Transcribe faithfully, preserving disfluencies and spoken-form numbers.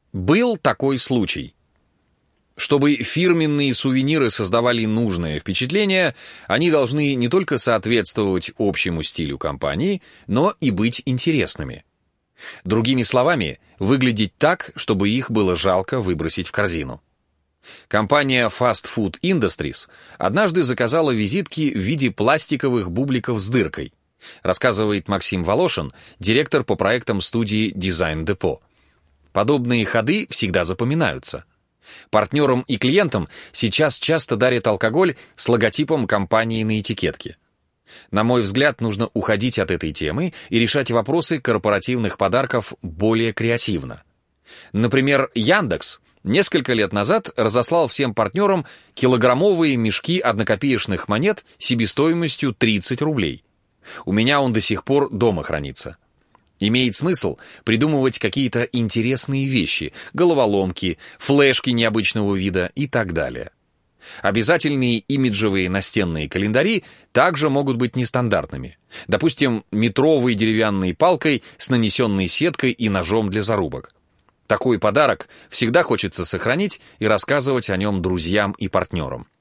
Был такой случай. Чтобы фирменные сувениры создавали нужное впечатление, они должны не только соответствовать общему стилю компании, но и быть интересными. Другими словами, выглядеть так, чтобы их было жалко выбросить в корзину. Компания Fast Food Industries однажды заказала визитки в виде пластиковых бубликов с дыркой, рассказывает Максим Волошин, директор по проектам студии Design Depot. Подобные ходы всегда запоминаются. Партнерам и клиентам сейчас часто дарят алкоголь с логотипом компании на этикетке. На мой взгляд, нужно уходить от этой темы и решать вопросы корпоративных подарков более креативно. Например, Яндекс несколько лет назад разослал всем партнерам килограммовые мешки однокопеечных монет себестоимостью тридцать рублей. У меня он до сих пор дома хранится. Имеет смысл придумывать какие-то интересные вещи, головоломки, флешки необычного вида и так далее. Обязательные имиджевые настенные календари также могут быть нестандартными. Допустим, метровой деревянной палкой с нанесенной сеткой и ножом для зарубок. Такой подарок всегда хочется сохранить и рассказывать о нем друзьям и партнерам.